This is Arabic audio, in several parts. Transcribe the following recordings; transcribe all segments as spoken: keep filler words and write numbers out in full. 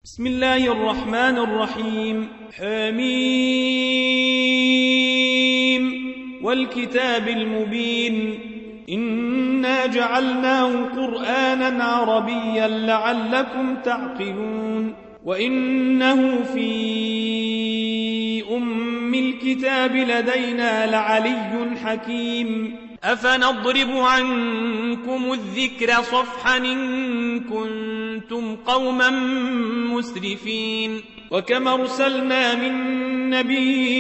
بسم الله الرحمن الرحيم. حميم والكتاب المبين إنا جعلناه قرآنا عربيا لعلكم تعقلون وإنه في أم الكتاب لدينا لعلي حكيم. أفنضرب عنكم الذكر صفحا إن كنتم قوما مسرفين. وكم أرسلنا من نبي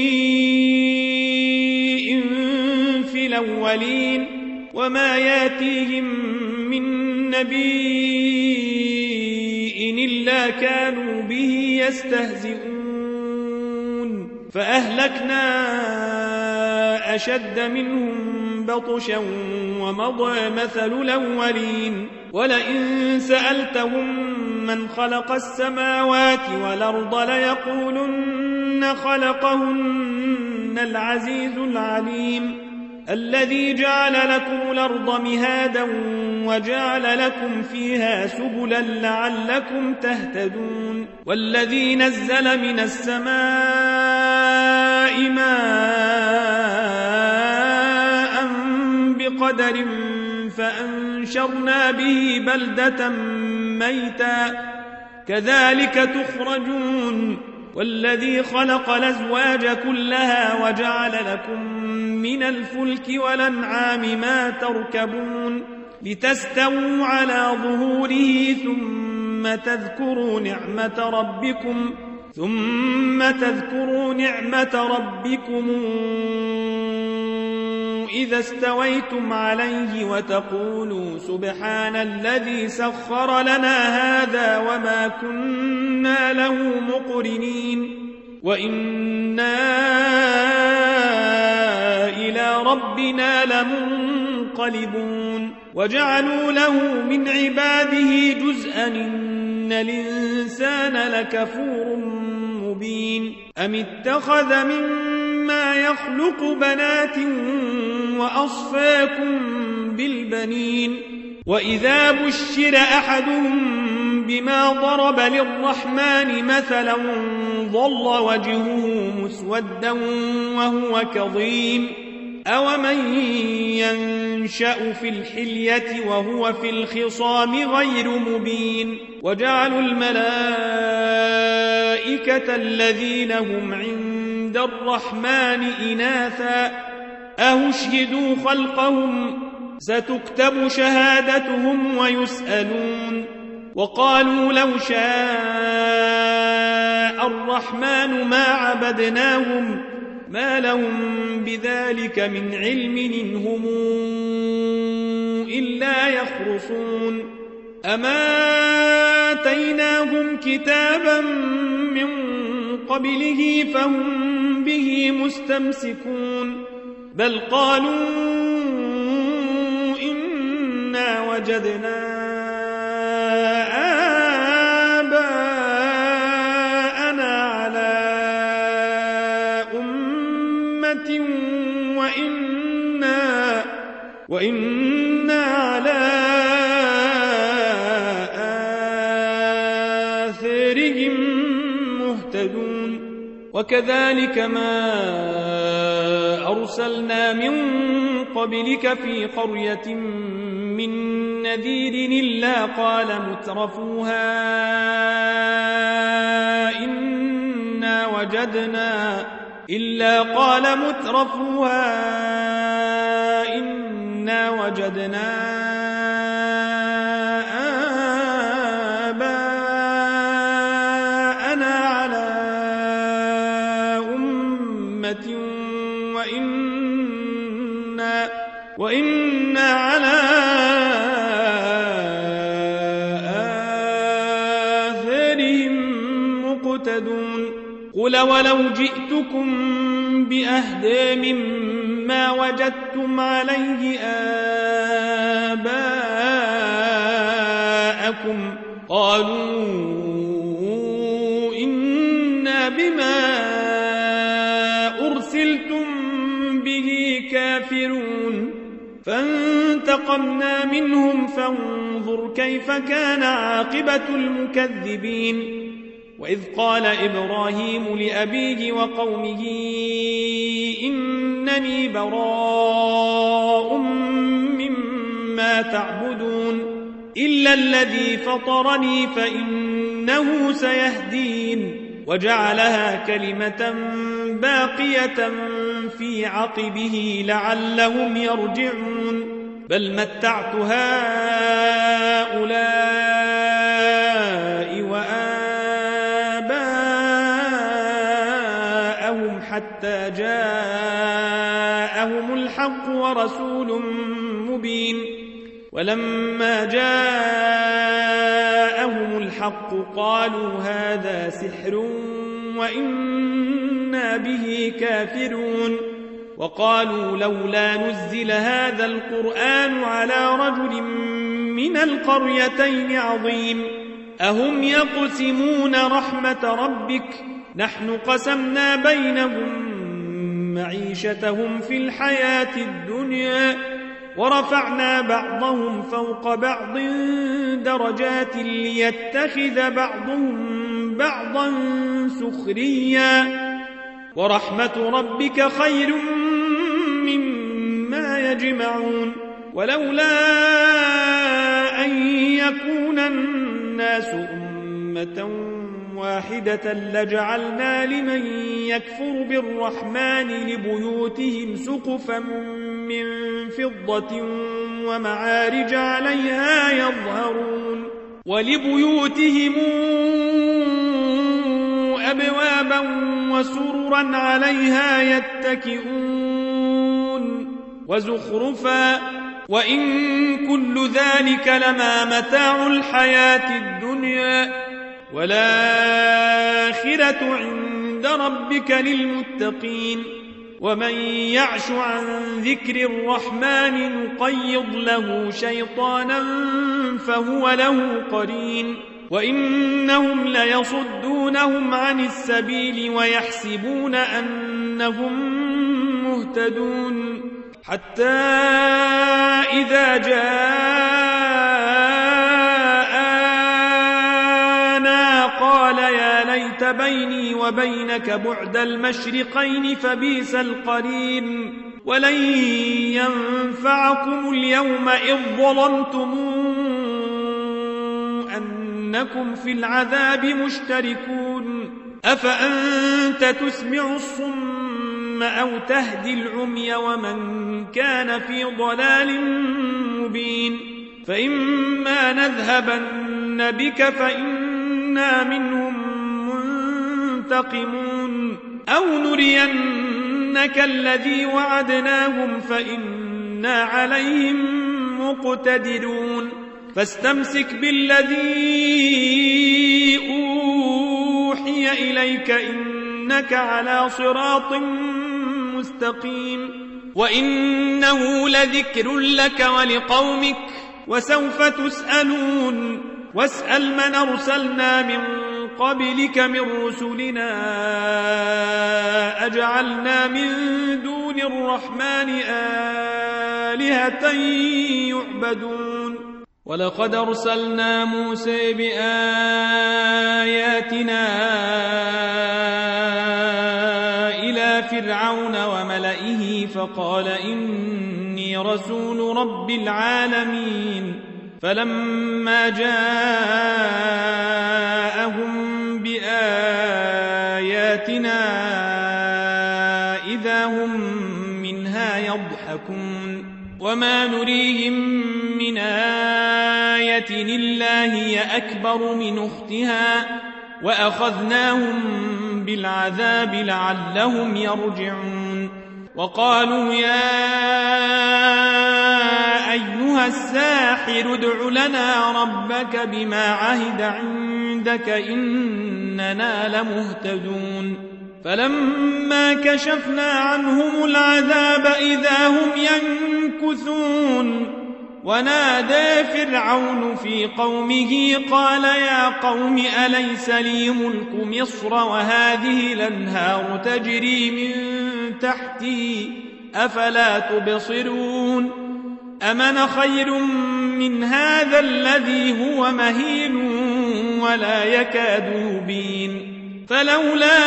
في الأولين وما ياتيهم من نبي إلا كانوا به يستهزئون فأهلكنا أشد منهم بطشا ومضى مثل الأولين. ولئن سألتهم من خلق السماوات والأرض ليقولن خلقهن العزيز العليم الذي جعل لكم الأرض مهادا وجعل لكم فيها سبلا لعلكم تهتدون. والذي نزل من السماء ماء بقدر فأنشرنا به بلدة ميتا كذلك تخرجون. والذي خلق الأزواج كلها وجعل لكم من الفلك والأنعام ما تركبون لتستووا على ظهوره ثم تذكروا نعمة ربكم ثم تذكروا نعمة ربكم إذا استويتم عليه وتقولوا سبحان الذي سخر لنا هذا وما كنا له مقرنين وإنا إلى ربنا لمنقلبون. وجعلوا له من عباده جزءا إن الإنسان لكفور مبين. أم اتخذ مما يخلق بنات وأصفاكم بالبنين وإذا بشر أحدهم بما ضرب للرحمن مثلا ظل وجهه مسودا وهو كظيم. أومن ينشأ في الحلية وهو في الخصام غير مبين. وجعلوا الملائكة الذين هم عند الرحمن إناثا أهشهدوا خلقهم ستكتب شهادتهم ويسألون. وقالوا لو شاء الرحمن ما عبدناهم ما لهم بذلك من علم إن هم إلا يخرصون. أما آتيناهم كتابا من قبله فهم به مستمسكون بل قالوا إنا وجدنا آباءنا على أمة وإنا, وإنا على آثارهم مهتدون. وكذلك ما أرسلنا من قبلك في قرية من نذير إلا قال مترفوها إنا وجدنا إلا قال مترفوها إنا وجدنا آباءنا على أمة وإنا, وإنا على آثارهم مقتدون. قل ولو جئتكم بأهدى مما وجدتم عليه آباءكم قالوا إنا بما أرسلتم به كافرون. فانتقمنا منهم فانظر كيف كان عاقبة المكذبين. وإذ قال إبراهيم لأبيه وقومه إنني براء مما تعبدون إلا الذي فطرني فإنه سيهدين وجعلها كلمة باقية في عقبه لعلهم يرجعون بل متعت هؤلاء وآباءهم حتى جاءهم الحق ورسول مبين ولما جاءهم الحق قالوا هذا سحر وإنا به كافرون وقالوا لولا نزل هذا القرآن على رجل من القريتين عظيم أهم يقسمون رحمة ربك نحن قسمنا بينهم معيشتهم في الحياة الدنيا ورفعنا بعضهم فوق بعض درجات ليتخذ بعضهم بعضا سخريا ورحمة ربك خير مما يجمعون ولولا أن يكون الناس أمة واحدة لجعلنا لمن يكفر بالرحمن لبيوتهم سقفا من فضة ومعارج عليها يظهرون ولبيوتهم أبوابا وسررا عليها يتكئون وزخرفا وإن كل ذلك لما متاع الحياة الدنيا والآخرة عند ربك للمتقين ومن يعش عن ذكر الرحمن نقيض له شيطانا فهو له قرين وإنهم ليصدونهم عن السبيل ويحسبون أنهم مهتدون حتى إذا جاءنا قال يا ليت بيني وبينك بعد المشرقين فبئس القرين ولن ينفعكم اليوم إذ ظلمتم أنكم في العذاب مشتركون أفأنت تسمع الصم أو تهدي العمي ومن كان في ضلال مبين فإما نذهبن بك فإنا منهم منتقمون أو نرينك الذي وعدناهم فإنا عليهم مقتدرون فاستمسك بالذي أوحي إليك إنك على صراط مستقيم وإنه لذكر لك ولقومك وسوف تسألون واسأل من أرسلنا من قبلك من رسلنا أجعلنا من دون الرحمن آلهة يعبدون ولقد أرسلنا موسى بآياتنا إلى فرعون وملئه فقال إني رسول رب العالمين فلما جاءهم بآياتنا إذا هم منها يضحكون وما نريهم من آية إلا هي أكبر من أختها وأخذناهم بالعذاب لعلهم يرجعون وقالوا يا أيها الساحر ادع لنا ربك بما عهد عندك إننا لمهتدون فلما كشفنا عنهم العذاب إذا هم ينكثون ونادى فرعون في قومه قال يا قوم أليس لي ملك مصر وهذه الأنهار تجري من تحتي أفلا تبصرون أمن خير من هذا الذي هو مهين ولا يكاد يبين فلولا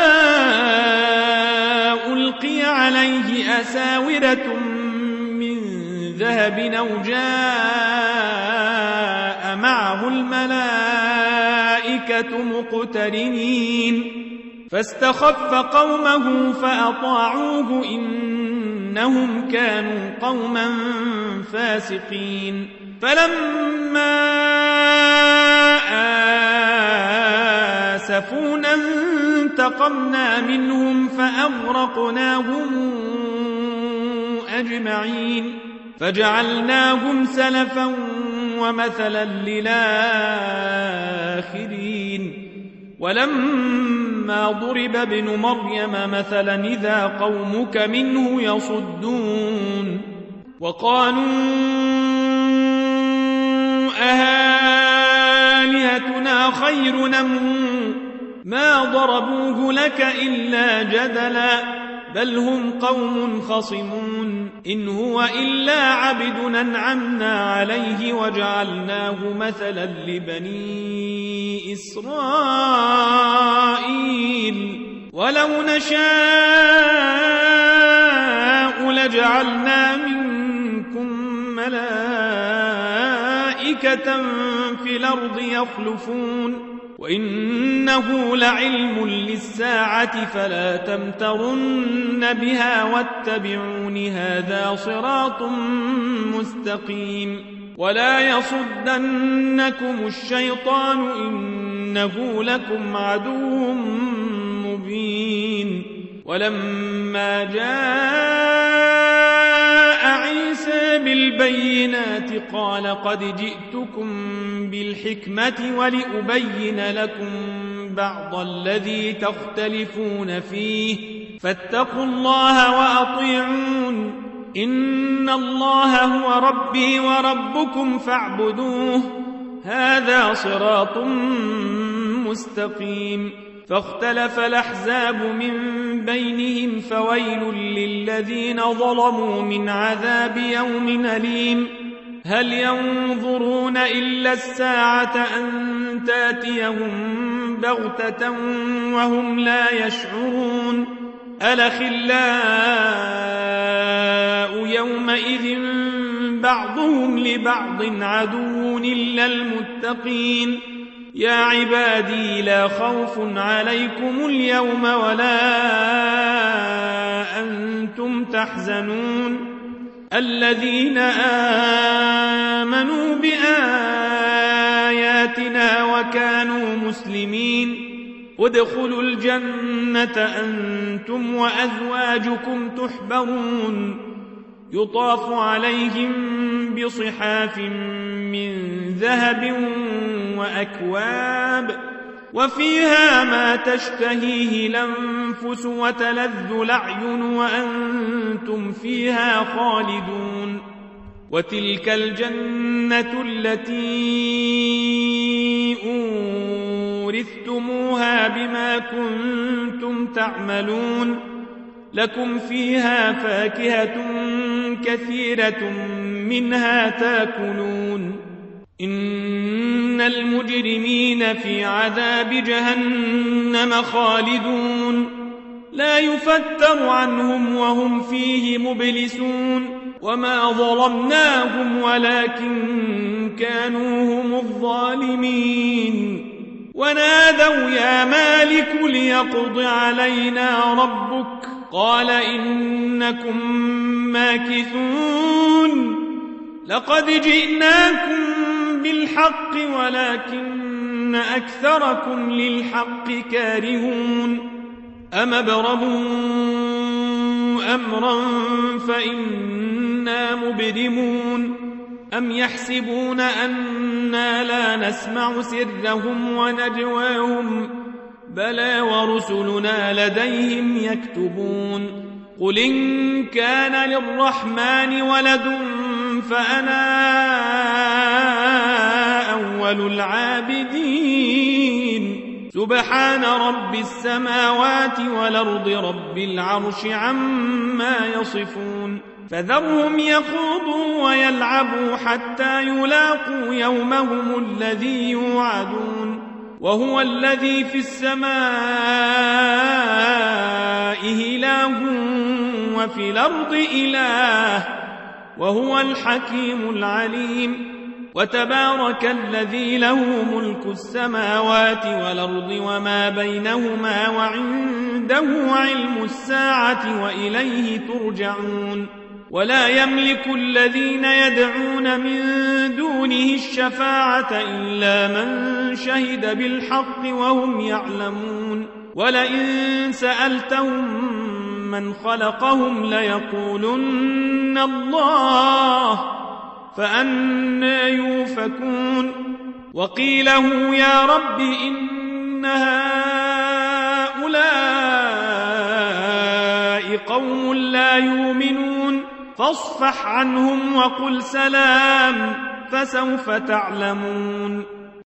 ألقي عليه أساورة من ذهب أو جاء معه الملائكة مقترنين فاستخف قومه فأطاعوه إنهم كانوا قوما فاسقين فلما آسفونا انتقمنا منهم فأغرقناهم أجمعين فجعلناهم سلفا ومثلا للآخرين ولما ضرب ابن مريم مثلا إذا قومك منه يصدون وقالوا أهالهتنا خير نم ما ضربوه لك إلا جدلا بل هم قوم خصمون إن هو إلا عبد أنعمنا عليه وجعلناه مثلا لبني إسرائيل ولو نشاء لجعلنا منكم ملائكة في الأرض يخلفون وإنه لعلم للساعة فلا تمترن بها واتبعون هذا صراط مستقيم ولا يصدنكم الشيطان إنه لكم عدو مبين ولما جاء عيسى بالبينات قال قد جئتكم بالحكمة ولأبين لكم بعض الذي تختلفون فيه فاتقوا الله وأطيعون إن الله هو ربي وربكم فاعبدوه هذا صراط مستقيم فاختلف الأحزاب من بينهم فويل للذين ظلموا من عذاب يوم أليم هل ينظرون إلا الساعة أن تاتيهم بغتة وهم لا يشعرون الأخلاء يومئذ بعضهم لبعض عدو إلا المتقين يا عبادي لا خوف عليكم اليوم ولا أنتم تحزنون الذين آمنوا بآياتنا وكانوا مسلمين ادخلوا الجنة أنتم وأزواجكم تحبرون يطاف عليهم بصحاف من ذهب وأكواب وفيها ما تشتهيه الأنفس وتلذ الأعين وأنتم فيها خالدون وتلك الجنة التي أورثتموها بما كنتم تعملون لكم فيها فاكهة كثيرة منها تاكلون إن المجرمين في عذاب جهنم خالدون لا يفتر عنهم وهم فيه مبلسون وما ظلمناهم ولكن كانوا هم الظالمين ونادوا يا مالك ليقض علينا ربك قال إنكم ماكثون لقد جئناكم بالحق ولكن أكثركم للحق كارهون أم ابرموا أمرا فإنا مبرمون أم يحسبون أنا لا نسمع سرهم ونجواهم بلى ورسلنا لديهم يكتبون قل إن كان للرحمن ولد فأنا أول العابدين سبحان رب السماوات والأرض رب العرش عما يصفون فذرهم يخوضوا ويلعبوا حتى يلاقوا يومهم الذي يوعدون وهو الذي في السماء إله وفي الأرض إله وهو الحكيم العليم. وتبارك الذي له ملك السماوات والأرض وما بينهما وعنده علم الساعة وإليه ترجعون. ولا يملك الذين يدعون من دونه الشفاعة إلا من شهد بالحق وهم يعلمون. ولئن سألتهم من خلقهم ليقولن الله فأنى يؤفكون. وقيله يا رب إن هؤلاء قوم لا يؤمنون فاصفح عنهم وقل سلام فسوف تعلمون.